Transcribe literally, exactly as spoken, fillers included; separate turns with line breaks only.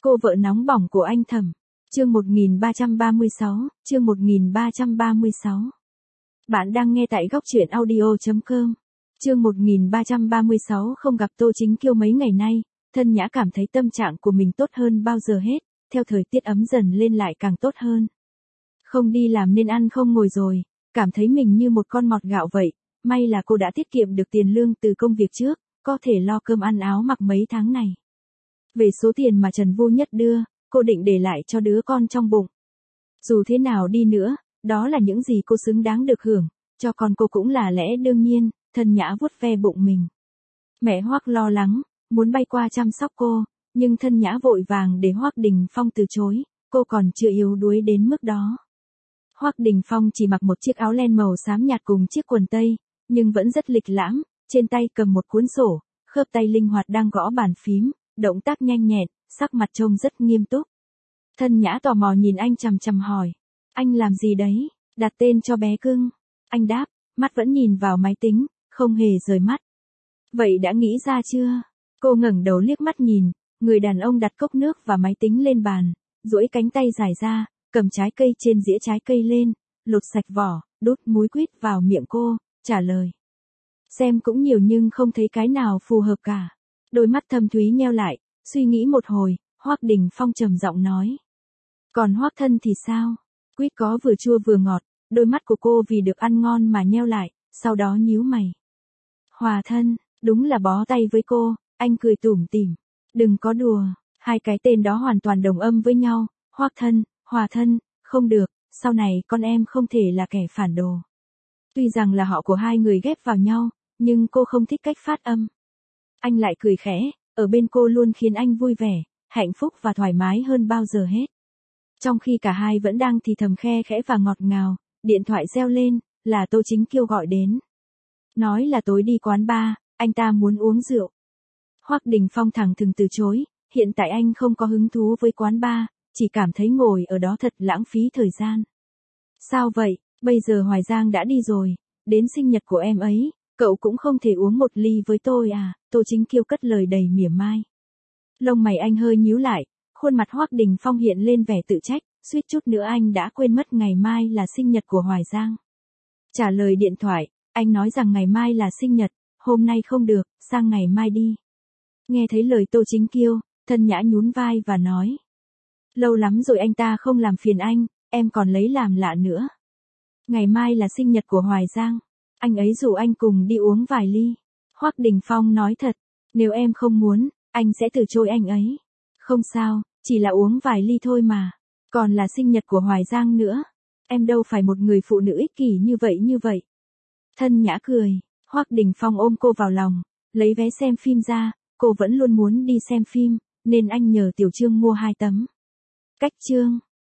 Cô vợ nóng bỏng của anh Thẩm. Chương một nghìn ba trăm ba mươi sáu, chương một nghìn ba trăm ba mươi sáu. Bạn đang nghe tại góc truyện audio chấm com. Chương một nghìn ba trăm ba mươi sáu. Không gặp Tô Chính Kiêu mấy ngày nay, Thân Nhã cảm thấy tâm trạng của mình tốt hơn bao giờ hết, theo thời tiết ấm dần lên lại càng tốt hơn. Không đi làm nên ăn không ngồi rồi, cảm thấy mình như một con mọt gạo vậy, may là cô đã tiết kiệm được tiền lương từ công việc trước, có thể lo cơm ăn áo mặc mấy tháng này. Về số tiền mà Trần Vô Nhất đưa, cô định để lại cho đứa con trong bụng. Dù thế nào đi nữa, đó là những gì cô xứng đáng được hưởng, cho con cô cũng là lẽ đương nhiên. Thân Nhã vuốt ve bụng mình. Mẹ Hoắc lo lắng, muốn bay qua chăm sóc cô, nhưng Thân Nhã vội vàng để Hoắc Đình Phong từ chối, cô còn chưa yếu đuối đến mức đó. Hoắc Đình Phong chỉ mặc một chiếc áo len màu xám nhạt cùng chiếc quần tây, nhưng vẫn rất lịch lãm, trên tay cầm một cuốn sổ, khớp tay linh hoạt đang gõ bàn phím, động tác nhanh nhẹn, sắc mặt trông rất nghiêm túc. Thân Nhã tò mò nhìn anh chằm chằm hỏi, anh làm gì đấy, đặt tên cho bé cưng. Anh đáp, mắt vẫn nhìn vào máy tính, không hề rời mắt. Vậy đã nghĩ ra chưa? Cô ngẩng đầu liếc mắt nhìn, người đàn ông đặt cốc nước và máy tính lên bàn, duỗi cánh tay dài ra, cầm trái cây trên dĩa trái cây lên, lột sạch vỏ, đút múi quýt vào miệng cô, trả lời. Xem cũng nhiều nhưng không thấy cái nào phù hợp cả. Đôi mắt thâm thúy nheo lại, suy nghĩ một hồi, Hoắc Đình Phong trầm giọng nói. Còn Hoắc Thân thì sao? Quýt có vừa chua vừa ngọt, đôi mắt của cô vì được ăn ngon mà nheo lại, sau đó nhíu mày. Hòa Thân, đúng là bó tay với cô, anh cười tủm tỉm. Đừng có đùa, hai cái tên đó hoàn toàn đồng âm với nhau, Hoắc Thân, Hòa Thân, không được, sau này con em không thể là kẻ phản đồ. Tuy rằng là họ của hai người ghép vào nhau, nhưng cô không thích cách phát âm. Anh lại cười khẽ, ở bên cô luôn khiến anh vui vẻ, hạnh phúc và thoải mái hơn bao giờ hết. Trong khi cả hai vẫn đang thì thầm khe khẽ và ngọt ngào, điện thoại reo lên, là Tô Chính Kiêu gọi đến. Nói là tối đi quán bar, anh ta muốn uống rượu. Hoắc Đình Phong thẳng thừng từ chối, hiện tại anh không có hứng thú với quán bar, chỉ cảm thấy ngồi ở đó thật lãng phí thời gian. Sao vậy, bây giờ Hoài Giang đã đi rồi, đến sinh nhật của em ấy, cậu cũng không thể uống một ly với tôi à? Tô Chính Kiêu cất lời đầy mỉa mai. Lông mày anh hơi nhíu lại, khuôn mặt Hoắc Đình Phong hiện lên vẻ tự trách, suýt chút nữa anh đã quên mất ngày mai là sinh nhật của Hoài Giang. Trả lời điện thoại, anh nói rằng ngày mai là sinh nhật, hôm nay không được, sang ngày mai đi. Nghe thấy lời Tô Chính Kiêu, Thân Nhã nhún vai và nói. Lâu lắm rồi anh ta không làm phiền anh, em còn lấy làm lạ nữa. Ngày mai là sinh nhật của Hoài Giang, anh ấy rủ anh cùng đi uống vài ly. Hoắc Đình Phong nói thật, nếu em không muốn, anh sẽ từ chối anh ấy. Không sao, chỉ là uống vài ly thôi mà, còn là sinh nhật của Hoài Giang nữa. Em đâu phải một người phụ nữ ích kỷ như vậy như vậy. Thân Nhã cười, Hoắc Đình Phong ôm cô vào lòng, lấy vé xem phim ra, cô vẫn luôn muốn đi xem phim, nên anh nhờ Tiểu Trương mua hai tấm. Cách chương.